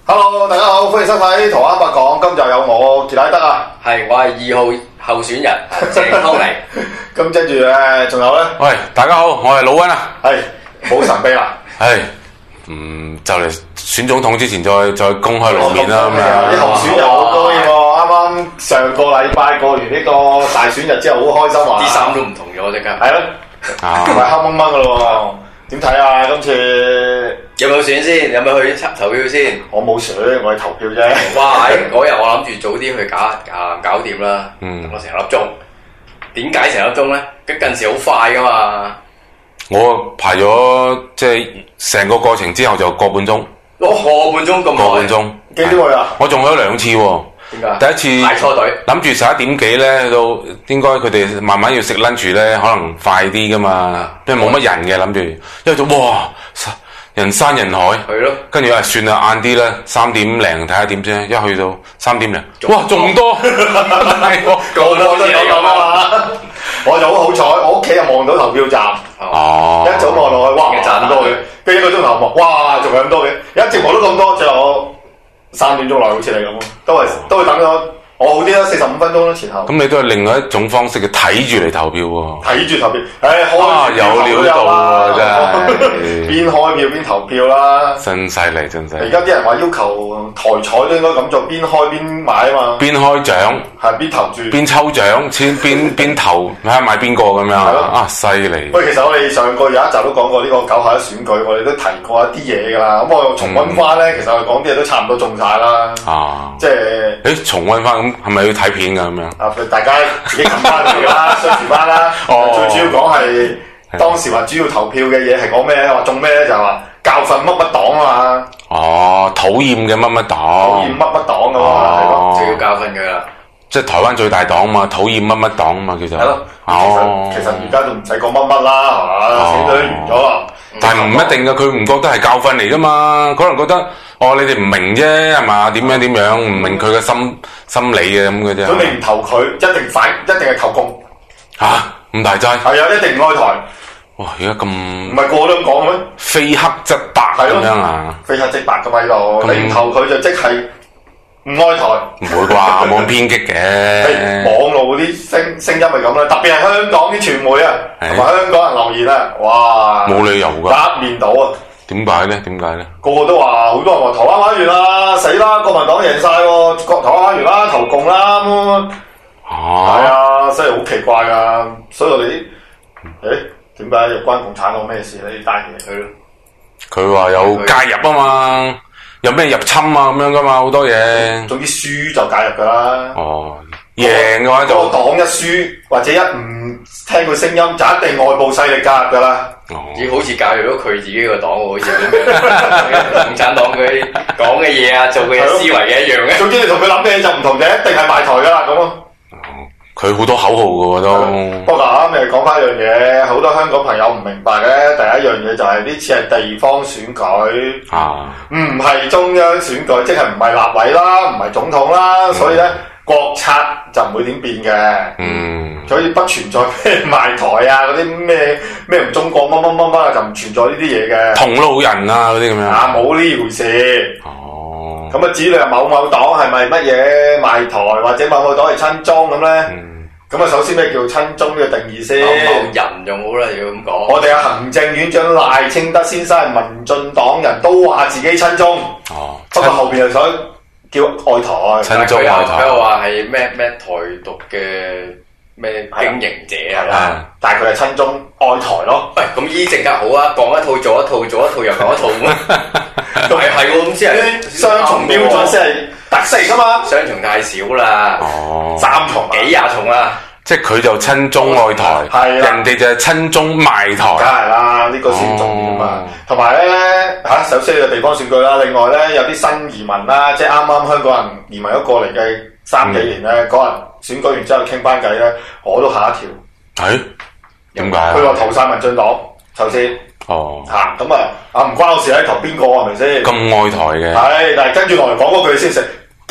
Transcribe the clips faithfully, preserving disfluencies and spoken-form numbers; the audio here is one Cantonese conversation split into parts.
Hello， 大家好，歡迎收睇《台灣八講》，今集有我傑拉德啊， 係我係二號候選人鄭康黎。 咁跟住咧，仲有咧， 喂，大家好，我係老溫啊， 係冇神秘啦， 係，嗯，就嚟選總統之前再再公開露面啦，咁啊，啲候選人好高興喎，啱啱上個禮拜過完呢個大選日之後，好開心啊， 啲衫都唔同咗，即刻係咯，同埋黑掹掹噶咯喎，點睇啊？今次有冇選先？有冇去投票先？ 我冇選，我係投票啫。 哇！嗰日我諗住早啲去搞啊搞掂啦， 嗯， 我成粒鐘。點解成粒鐘咧？咁近時好快噶嘛。 我排咗即係成個過程之後就個半鐘， 個半鐘咁耐。 個半鐘。 幾點去啊？ 我中咗兩次喎。 點解？ 第一次排錯隊， 諗住十一點幾咧，到應該佢哋慢慢要食 lunch 咧，可能快啲噶嘛，因為冇乜人嘅諗住，因為就哇人山人海， 係咯， 跟住啊算啦，晏啲啦，三點零睇下點先，一去到三點零，哇仲多， 個個都有咁啊嘛！我就好好彩，我屋企又望到投票站， 哦， 一早望落去，哇咁多嘅，跟住一個鐘頭望，哇仲有咁多嘅，一直望到咁多，最後我三點鐘內好似你咁，都係都係等咗。我好啲啦，四十五分鐘啦前後。 咁你都係另外一種方式嘅睇住嚟投票喎。 睇住投票，誒開有料到啊！真係邊開票邊投票啦。 真犀利，真犀利。 而家啲人話要求台彩都應該咁做，邊開邊買啊嘛。 邊開獎係邊投注， 邊抽獎，先邊邊投睇下買邊個咁樣。係咯，啊犀利。 喂，其實我哋上個有一集都講過呢個九合一選舉，我哋都提過一啲嘢㗎啦。咁我重溫翻咧，其實我哋講啲嘢都差唔多中晒啦。 啊， 即係誒重溫翻咁。係咪要睇片㗎咁樣？ 啊！大家自己撳翻嚟啦，相處翻啦。哦、最主要講係當時話主要投票嘅嘢係講咩咧？話中咩咧？就係話教訓乜乜黨啊嘛。 哦，討厭嘅乜乜黨。 討厭乜乜黨㗎嘛，係咯， 就要教訓佢啦。 即係台灣最大黨嘛，討厭乜乜黨嘛，叫做。 係咯。哦。其實其實而家都唔使講乜乜啦，係嘛？選舉都完咗啦。 但係唔一定㗎，佢唔覺得係教訓嚟㗎嘛，可能覺得哦，你哋唔明啫，係嘛？點樣點樣唔明佢嘅心心理嘅咁嘅啫。 咁你唔投佢，一定反，一定係投共。 嚇咁大劑？ 係啊，一定唔開台。 哇！而家咁唔係個個都咁講嘅咩？ 非黑即白咁樣啊？ 非黑即白嘅喺度，你唔投佢就即係唔開台。 唔會啩？冇咁偏激嘅。 網絡嗰啲聲聲音咪咁啦，特別係香港啲傳媒啊，同埋香港人留言啊，哇！ 冇理由㗎。 一面倒啊！點解咧？點解咧？ 個個都話，好多人話台灣玩完啦，死啦！國民黨贏晒喎，台灣玩完啦，投共啦咁。係啊，真係好奇怪㗎，所以我哋啲誒點解有關共產黨咩事咧？呢單嘢佢咯， 佢話有介入啊嘛，有咩入侵啊咁樣㗎嘛，好多嘢。 總之輸就介入㗎啦。 哦，贏嘅話就個黨一輸或者一唔聽佢聲音，就一定外部勢力介入㗎啦。 咦，好似教育咗佢自己個黨喎，好似共產黨佢講嘅嘢啊，做嘅嘢思維嘅一樣嘅。 總之你同佢諗嘅嘢就唔同嘅，一定係賣台㗎啦咁咯。 佢好多口號㗎喎都。 不過嗱，啱你講翻一樣嘢，好多香港朋友唔明白嘅。第一樣嘢就係呢次係地方選舉， 啊， 唔係中央選舉，即係唔係立委啦，唔係總統啦，嗯、所以咧國策就唔會點變嘅。嗯，所以不存在咩賣台啊，嗰啲咩咩唔中國乜乜乜乜啊，就唔存在呢啲嘢嘅。 同路人啊嗰啲咁樣。 啊，冇呢回事。哦。咁啊，至於你話某某黨係咪乜嘢賣台，或者某某黨係親中咁咧？嗯。咁啊，首先咩叫親中呢個定義先？ 某某人仲好啦，要咁講。 我哋嘅行政院長賴清德先生係民進黨人，都話自己親中。哦。不過後邊又想叫愛台。 親中愛台。 佢又話係咩咩台獨嘅咩經營者係嘛？ 但係佢係親中愛台咯。 喂，咁依政策好啊，講一套做一套，做一套又講一套咁。係係喎，咁先係雙重標準先係特色㗎嘛。 雙重太少啦。 哦。三重幾廿重啦。 即係佢就親中愛台，係人哋就係親中賣台。 梗係啦，呢個先重要嘛。同埋咧嚇，首先呢個地方選舉啦，另外咧有啲新移民啦，即係啱啱香港人移民咗過嚟嘅三幾年咧，嗰日選舉完之後傾班偈咧，我都嚇一跳。 係點解？ 佢話投曬民進黨，首先。哦。嚇咁啊！啊唔關我事咧，投邊個係咪先？ 咁愛台嘅。 係，但係跟住落嚟講嗰句先食。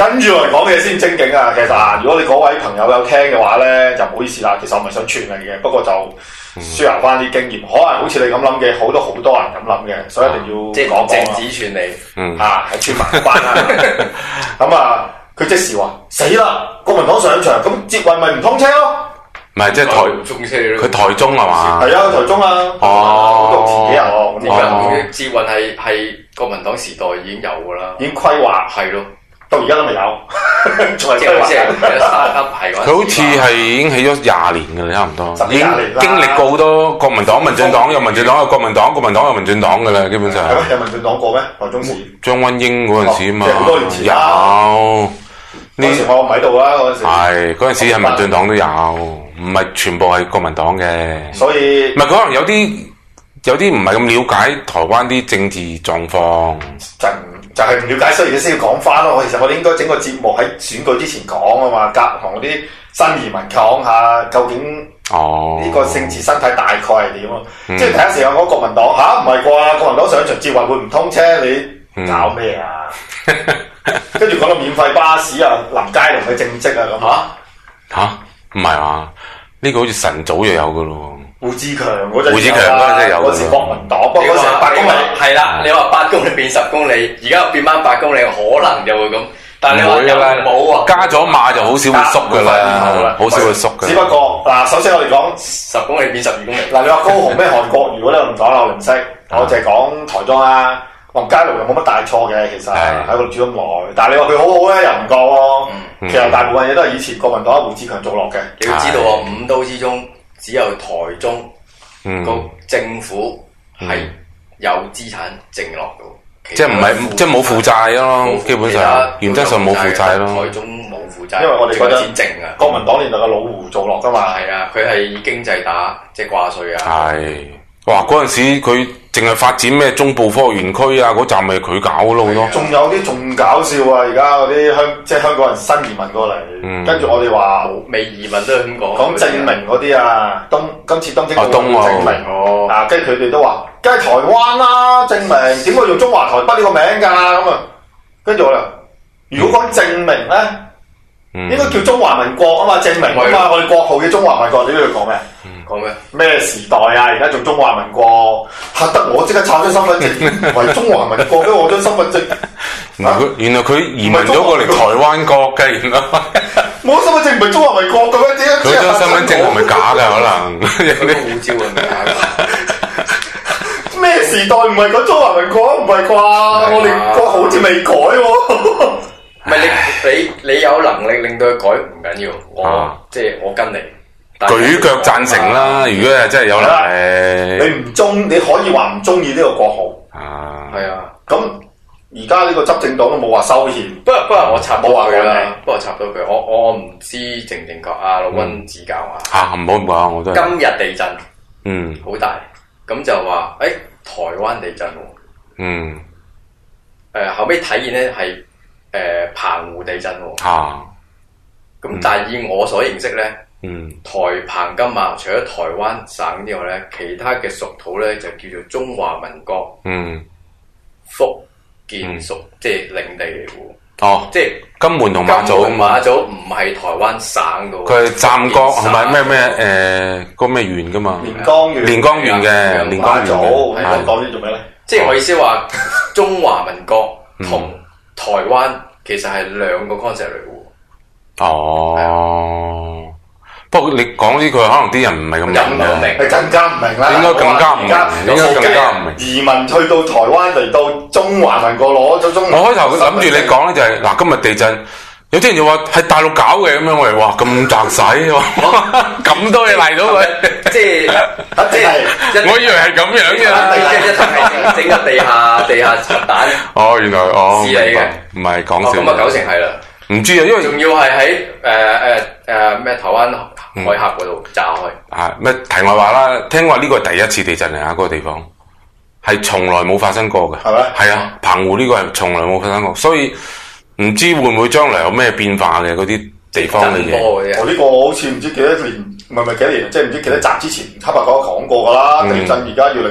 跟住我哋講嘢先正經啊！其實啊，如果你嗰位朋友有聽嘅話咧，就唔好意思啦。其實我唔係想串你嘅，不過就 share 翻啲經驗。可能好似你咁諗嘅，好多好多人咁諗嘅，所以一定要即係講講政治串你。 嗯啊，係串埋班啦。咁啊，佢即時話死啦！國民黨上場，咁捷運咪唔通車咯？ 唔係即係台中車咯。 佢台中係嘛？ 係啊，台中啊。 哦， 都前幾日喎。 點解捷運係係國民黨時代已經有㗎啦？ 已經規劃係咯。 到而家都未有，仲係即係好似係三級係嗰陣時。 佢好似係已經起咗廿年㗎啦，差唔多。已經廿年啦經歷過好多國民黨、民進黨有民進黨有國民黨，國民黨有民進黨㗎啦，基本上。 係咩？有民進黨過咩？台中市張溫英嗰陣時啊嘛， 即係好多年前啦有。 嗰時我唔喺度啦，嗰陣時。 係嗰陣時係民進黨都有，唔係全部係國民黨嘅。 所以唔係佢可能有啲有啲唔係咁了解台灣啲政治狀況。 就就係唔了解，所以你先要講翻咯。其實我哋應該整個節目喺選舉之前講啊嘛，夾同嗰啲新移民講下究竟呢個政治生態大概係點咯。 嗯、 即係第一時間講國民黨吓，唔係啩？國民黨上場捷運會唔通車？你搞咩啊？跟住講到免費巴士啊，林佳龍嘅政績啊咁嚇嚇，唔係嘛？呢個好似晨早就有噶咯。 胡志強嗰陣， 胡志強嗰陣真係有。 嗰時國民黨，不過嗰時係八公里。 係啦，你話八公里變十公里，而家變翻八公里，可能就會咁。但係你話有冇啊？ 加咗碼就好少會縮噶啦，好少會縮嘅。 只不過嗱，首先我哋講十公里變十二公里。 嗱，你話高雄咩韓國瑜嗰啲唔講啦，我唔識。我淨係講台中啦。林佳龍又冇乜大錯嘅，其實喺度住咁耐。但係你話佢好好咧，又唔夠咯。其實大部分嘢都係以前國民黨胡志強做落嘅。 你要知道啊，五都之中只有台中個政府係有資產剩落到， 即係唔係即係冇負債咯，基本上原則上冇負債咯。 台中冇負債， 因為我哋覺得錢剩啊。 國民黨年代嘅老胡做落噶嘛。 係啊，佢係以經濟打即係掛稅啊。 係，哇！嗰陣時佢淨係發展咩中部科學園區啊，嗰站咪佢搞咯好多。 仲有啲仲搞笑啊！而家嗰啲香即係香港人新移民過嚟，跟住我哋話未移民都係咁講。 講證明嗰啲啊，東今次東京奧運證明哦， 啊，跟住佢哋都話，梗係台灣啦，證明點會用中華台北呢個名㗎咁啊？跟住我哋，如果講證明咧，應該叫中華民國啊嘛，證明啊嘛，我哋國號叫中華民國，你呢度講咩？ 講咩？ 咩時代啊？而家仲中華民國，嚇得我即刻抄張身份證，為中華民國，俾我張身份證。 原來佢移民咗過嚟台灣國嘅，原來冇身份證唔係中華民國嘅咩？點解？ 佢張身份證係咪假㗎？可能佢個護照係咪假㗎？咩時代唔係講中華民國？唔係啩？我哋國號好似未改喎。 唔係你你你有能力令到佢改唔緊要，我即係我跟你。 舉腳贊成啦！如果係真係有能力， 你唔中，你可以話唔中意呢個國號。 啊， 係啊。 咁而家呢個執政黨都冇話修憲。 不過不過我插多句啦，不過插多句，我我唔知正唔正確啊，老溫指教啊。 嚇唔好唔好，我都今日地震， 嗯， 好大，咁就話誒台灣地震喎。 嗯。 誒後尾體現咧係誒澎湖地震喎。 嚇。 咁但係以我所認識咧。 嗯， 台澎金馬除咗台灣省之外咧，其他嘅屬土咧就叫做中華民國。 嗯， 福建屬、嗯、即係領地嚟喎。 哦， 即係金門同馬祖。 金門馬祖唔係台灣省度。 佢係湛江係咪咩咩誒嗰咩縣㗎嘛？ 連江縣。 連江縣嘅連江縣嘅。 係講呢做咩咧？ 即係我意思話，中華民國同台灣其實係兩個 concept 嚟嘅喎。 哦。不過你講呢句，可能啲人唔係咁明嘅， 係更加唔明啦。 應該更加唔明，應該更加唔明。 移民去到台灣嚟到中華民國攞咗中。 我開頭諗住你講咧就係嗱，今日地震，有啲人就話係大陸搞嘅咁樣，我哋哇咁窄使喎，咁多嘢嚟到佢， 即係即係， 我以為係咁樣嘅， 即係一定係整個地下地下核彈。 哦，原來哦， 是嚟嘅， 唔係講笑。 咁啊，九成係啦。 唔知啊，因為仲要係喺誒誒誒咩台灣海峽嗰度炸開。 啊咩題外話啦，聽話呢個係第一次地震嚟啊，嗰個地方係從來冇發生過嘅。係咪？係啊，澎湖呢個係從來冇發生過，所以唔知會唔會將來有咩變化嘅嗰啲地方嘅嘢。 我呢個好似唔知幾多年，唔係唔係幾多年，即係唔知幾多集之前黑白講講過㗎啦。地震而家越嚟越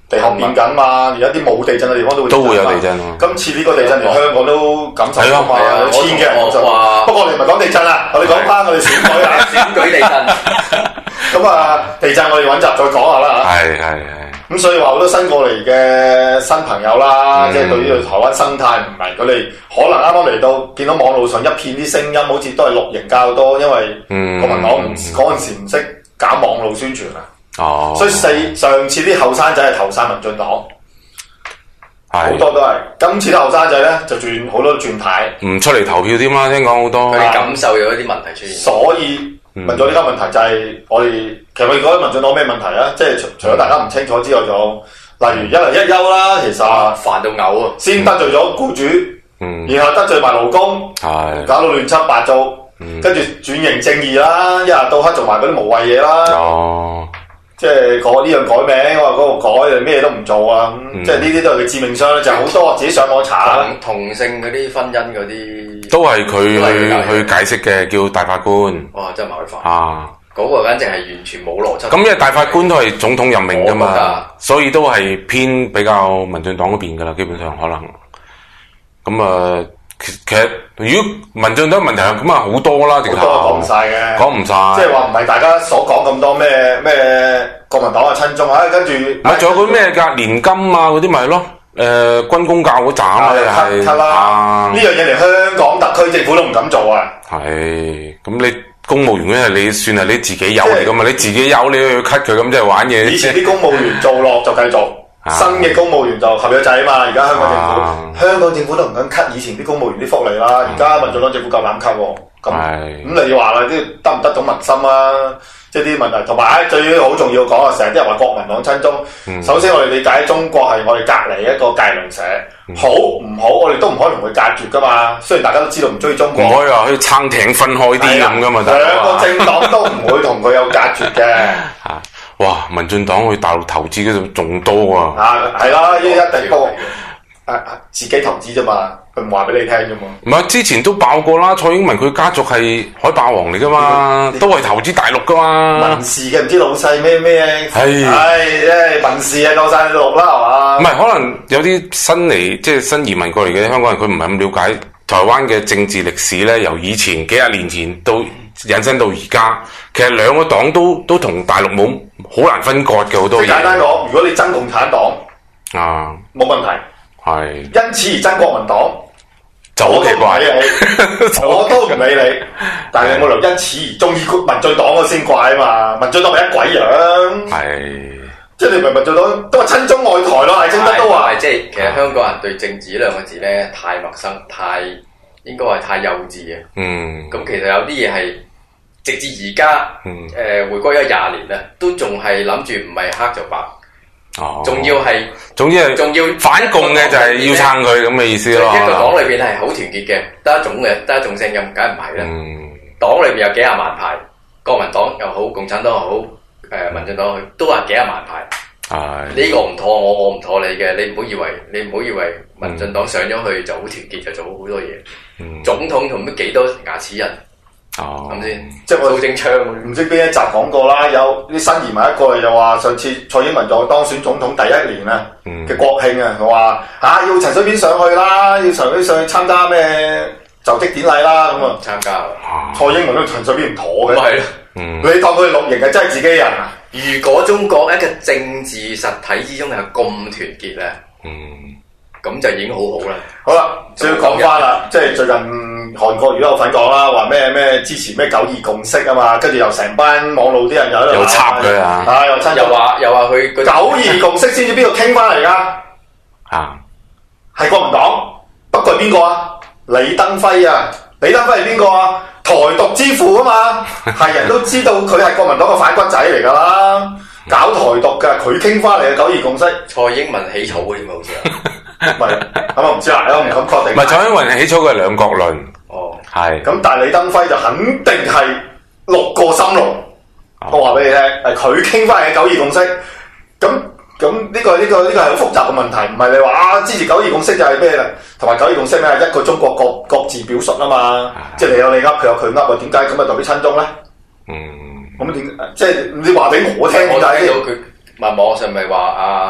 地殼變緊嘛，而家啲冇地震嘅地方都會都會有地震。 今次呢個地震連香港都感受到嘛，有千幾人感受。 不過我哋唔係講地震啦，我哋講翻我哋選舉啊， 選舉地震。 咁啊，地震我哋揾集再講下啦嚇。 係係係。 咁所以話好多新過嚟嘅新朋友啦，即係對呢個台灣生態唔係佢哋可能啱啱嚟到，見到網路上一片啲聲音，好似都係綠營較多，因為國民黨嗰陣時唔識搞網路宣傳啊。哦，所以四上次啲後生仔係投晒民進黨，好多都係。今次啲後生仔咧就轉好多轉軚，唔出嚟投票添啦。聽講好多， 佢哋感受有一啲問題出現。 所以問咗呢個問題就係我哋其實佢覺得民進黨咩問題啊？即係除除咗大家唔清楚之外，仲例如一例一休啦，其實煩到嘔啊！ 先得罪咗僱主，嗯，然後得罪埋勞工，係搞到亂七八糟，跟住轉型正義啦，一日到黑做埋嗰啲無謂嘢啦。哦。即係改呢樣改名，我話嗰個改，咩都唔做啊！嗯、即係呢啲都係佢致命傷，就係、是、好多自己上網查啦。 同性嗰啲婚姻嗰啲都係佢去去解釋嘅，叫大法官。 哇！真係麻煩啊！嗰個簡直係完全冇邏輯。 咁因為大法官都係總統任命㗎嘛，所以都係偏比較民進黨嗰邊㗎啦，基本上可能。咁啊。呃其實如果民進黨問題咁啊好多啦， 好多講唔晒嘅， 講唔晒， 即係話唔係大家所講咁多咩咩國民黨啊親中啊，跟住唔係仲有嗰咩㗎年金啊嗰啲咪咯，誒軍公教嗰站啊係啦，呢樣嘢連香港特區政府都唔敢做啊。 係咁你公務員嗰啲係你算係你自己有嚟㗎嘛，你自己有你去 cut 佢咁即係玩嘢。 以前啲公務員做落就繼續。新嘅公務員就合約制啊嘛，而家香港政府，啊、香港政府都唔敢 cut 以前啲公務員啲福利啦，而家、嗯、民進黨政府夠膽 cut 喎，咁咁你話啦，啲得唔得到民心啊？即係啲問題，同埋最好重要講啊，成日啲人話國民黨親中，嗯、首先我哋理解中國係我哋隔離一個界鄰舍，嗯、好唔好我哋都唔可以同佢隔絕噶嘛。雖然大家都知道唔中意中國， 唔可以話去撐艇分開啲咁噶嘛， 兩個政黨都唔會同佢有隔絕嘅。 哇！民進黨去大陸投資嗰度仲多啊！ 啊，係啦，一定多。誒自己投資啫嘛，佢唔話俾你聽啫嘛。 唔係之前都爆過啦，蔡英文佢家族係海霸王嚟噶嘛，都係投資大陸噶嘛。 民事嘅唔知老細咩咩，係係誒民事啊夠晒綠啦係嘛？ 唔係可能有啲新嚟即係新移民過嚟嘅香港人，佢唔係咁了解台灣嘅政治歷史咧，由以前幾廿年前到引申到而家，其實兩個黨都都同大陸冇好難分割嘅好多嘢。 簡單講，如果你憎共產黨啊，冇問題。係，因此而憎國民黨就好奇怪， 我都唔理你，但係你冇理由因此而中意民進黨嗰先怪啊嘛！民進黨咪一鬼樣，係，即係你唔係民進黨都話親中愛台咯，係真得都話。 即係其實香港人對政治呢兩個字咧太陌生，太應該話太幼稚嘅。嗯，咁其實有啲嘢係直至而家，誒回歸咗廿年啦，都仲係諗住唔係黑就白。哦，仲要係，總之係，仲要反共嘅就係要撐佢咁嘅意思咯。 一個黨裏邊係好團結嘅，得一種嘅，得一種聲音，梗係唔係啦。黨裏邊有幾廿萬派，國民黨又好，共產黨又好，誒、呃、民進黨又好，都係幾廿萬派。係呢、哎、個唔妥我，我唔妥你嘅，你唔好以為，你唔好以為民進黨上咗去就好團結，就做好好多嘢。嗯、總統同乜幾多牙齒人？哦，咁先， 即係我蘇貞昌，唔知邊一集講過啦。有啲新移民一個又話，上次蔡英文就當選總統第一年啊嘅國慶啊，佢話嚇要陳水扁上去啦，要陳水扁上去參加咩就職典禮啦咁啊， 參加啦。 蔡英文都陳水扁唔妥嘅， 咪係咯， 你當佢綠營係真係自己人啊？ 如果中國一個政治實體之中係咁團結咧，嗯，咁就已經好好啦。 好啦，就要講翻啦，即係最近。韓國如果有份講啦，話咩咩支持咩九二共識啊嘛，跟住又成班網路啲人又喺度又插佢啊， 啊又親又話又話佢九二共識先至邊度傾翻嚟噶？啊，係國民黨，不過係邊個啊？李登輝啊，李登輝係邊個啊？台獨之父啊嘛，係人都知道佢係國民黨嘅反骨仔嚟噶啦，搞台獨噶，佢傾翻嚟嘅九二共識。 蔡英文起草嘅添好似啊， 唔係咁我唔知啦，我唔敢確定。 唔係蔡英文起草嘅兩國論。 哦， 係咁，但係李登輝就肯定係六個心龍。哦、我話俾你聽，係佢傾翻嘅九二共識。咁咁呢個呢、這個呢、這個係好複雜嘅問題，唔係你話啊支持九二共識就係咩啦？同埋九二共識咩？一個中國各各自表述啊嘛，嗯、即係你有你噏，佢有佢噏啊？點解咁啊代表親中咧？嗯，咁點即係你話俾我聽點解？ 我睇到佢，咪網上咪話啊。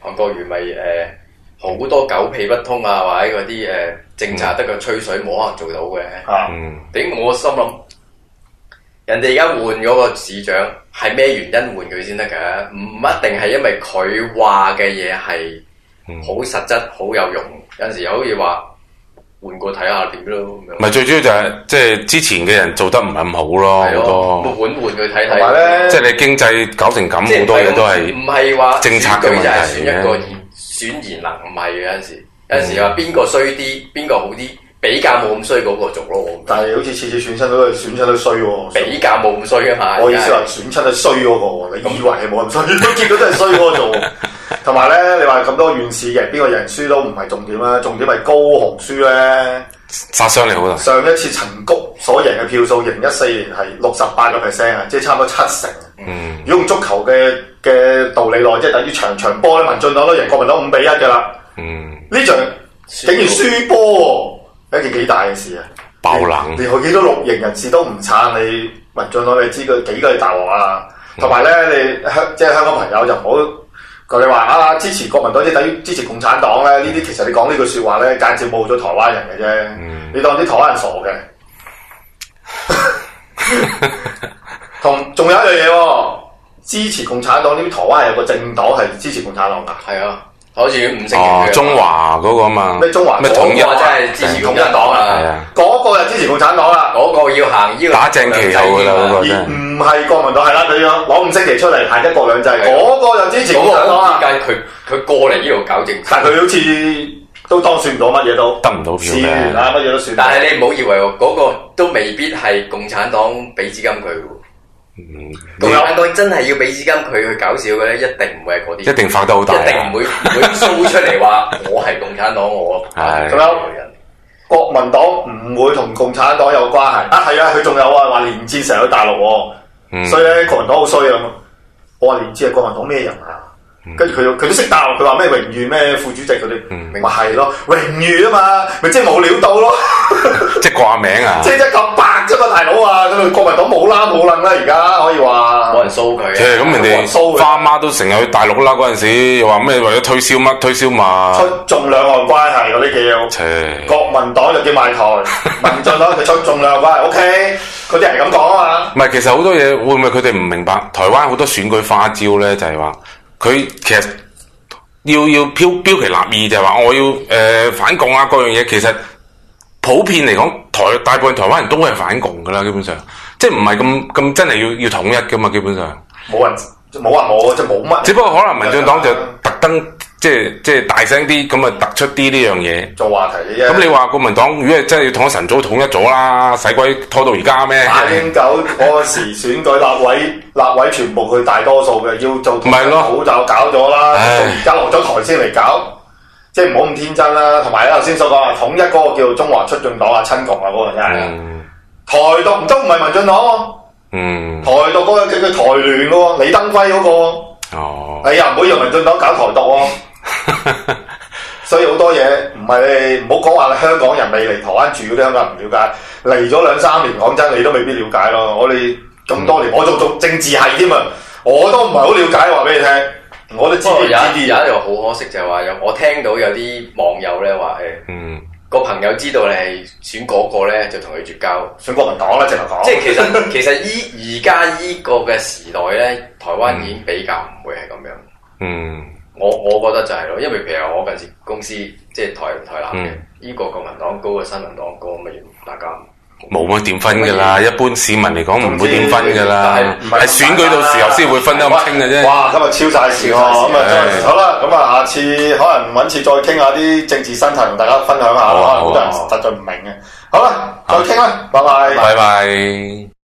韓國瑜咪誒好多狗屁不通啊，或者嗰啲誒政策得個吹水，冇可能做到嘅。 嗯， 點我心諗，人哋而家換嗰個市長係咩原因換佢先得㗎？唔一定係因為佢話嘅嘢係好實質、好有用。有陣時又好似話換過睇下點咯。唔係最主要就係即係之前嘅人做得唔係咁好咯，好多。 換換佢睇睇。 同埋咧， 即係你經濟搞成咁，好多嘢都係唔係話政策嘅問題嚟嘅。選一個選賢能唔係嘅，有陣時，有陣時話邊個衰啲，邊個好啲。比較冇咁衰嗰個做咯， 但係好似次次選親都係選親都衰喎。 比較冇咁衰啊嘛！ 我意思話選親都衰嗰個，你以為係冇咁衰，結果都係衰嗰個做。同埋咧，你話咁多縣市嘅邊個贏輸都唔係重點啦，重點係高雄輸咧， 殺傷力好大。 上一次陳菊所贏嘅票數，二零一四年係六十八個 percent 啊，即係差唔多七成。嗯，如果用足球嘅嘅道理來，即係等於場場波咧，民進黨都贏國民黨五比一㗎啦。嗯，呢場竟然輸波喎！一件幾大嘅事啊！ 爆冷， 連佢幾多綠營人士都唔撐你民進黨，你知佢幾個大鑊啊！同埋咧，你香即係香港朋友就唔好講你話啊支持國民黨，即係等於支持共產黨咧。呢啲其實你講呢句説話咧，間接侮辱咗台灣人嘅啫。嗯、你當啲台灣人傻嘅。同仲有一樣嘢喎，支持共產黨呢啲台灣係有個政黨係支持共產黨㗎。係啊。 好似五成哦，中華嗰個啊嘛， 咩中華咩統一真係支持共產黨啊！ 嗰個就支持共產黨啦， 嗰個要行呢個打正旗號噶啦，嗰個而唔係國民黨係啦，佢要攞五星旗出嚟行一國兩制，嗰個就支持共產黨啊！ 點解佢佢過嚟呢度搞政治？ 但係佢好似都當選唔到乜嘢都得唔到票嘅， 啊乜嘢都算。 但係你唔好以為嗰個都未必係共產黨俾資金佢。 嗯， 共產黨真係要俾資金佢去搞笑嘅咧，一定唔會係嗰啲， 一定發得好大， 一定唔會唔會 show 出嚟話我係共產黨，我係咁樣。國民黨唔會同共產黨有關係啊，係啊，佢仲有啊話連戰成日去大陸喎，嗯、所以咧國民黨好衰啊！我話連戰係國民黨咩人啊？跟住佢佢都識答，佢話咩榮譽咩副主席嗰啲，咪係咯，榮譽啊嘛，咪即係冇料到咯， 即係掛名啊， 即係一嚿白啫嘛，大佬啊，咁國民黨冇啦冇楞啦，而家可以話冇人騷佢， 即係咁人哋花媽都成日去大陸啦，嗰陣時又話咩為咗推銷乜推銷嘛， 出眾兩岸關係嗰啲叫，國民黨就叫賣台，民進黨就出眾兩岸關係 ，OK，嗰啲係咁講啊嘛。 唔係，其實好多嘢會唔會佢哋唔明白？台灣好多選舉花招咧，就係話。佢其實要要標標奇立異，就係話我要誒、呃、反共啊，各樣嘢其實普遍嚟講，台大部分台灣人都係反共噶啦，基本上即係唔係咁咁真係要要統一噶嘛，基本上冇人冇話冇即係冇乜， 只不過可能民進黨就特登即係即係大聲啲咁啊，突出啲呢樣嘢做話題嘅啫。 咁你話國民黨如果係真係要統一晨早統一咗啦，使鬼拖到而家咩？ 馬英九嗰時選舉立委立委全部佢大多數嘅，要做統一好就搞咗啦，而家落咗台先嚟搞，即係唔好咁天真啦。同埋咧頭先所講啊，統一嗰個叫中華出進黨啊、親共啊嗰個真係，嗯、台獨都唔係民進黨喎，嗯、台獨嗰個叫叫台聯嘅喎，李登輝嗰、嗰個，哦、你又唔好用民進黨搞台獨喎。所以好多嘢唔係唔好講話香港人未嚟台灣住嗰啲香港人唔了解，嚟咗兩三年，講真你都未必了解咯。我哋咁多年，我仲做政治系添啊，我都唔係好了解，話俾你聽。我都知啲有啲有一樣好可惜就係話有我聽到有啲網友咧話誒，嗯、個朋友知道你係選嗰個咧，就同佢絕交， 選國民黨啦，直頭講。 即係其實其實依而家依個嘅時代咧，台灣已經比較唔會係咁樣。嗯。我我覺得就係咯，因為譬如我近時公司即係台台南嘅，呢、嗯、個國民黨高過新民黨高，咪大家冇乜點分噶啦。一般市民嚟講唔會點分噶啦，係選舉到時候先會分得咁清嘅啫。 哇！今日超晒時喎，咁啊好啦，咁啊下次可能揾次再傾下啲政治新聞同大家分享下，可能好多人實在唔明嘅。好啦，再傾啦，拜拜， 拜拜。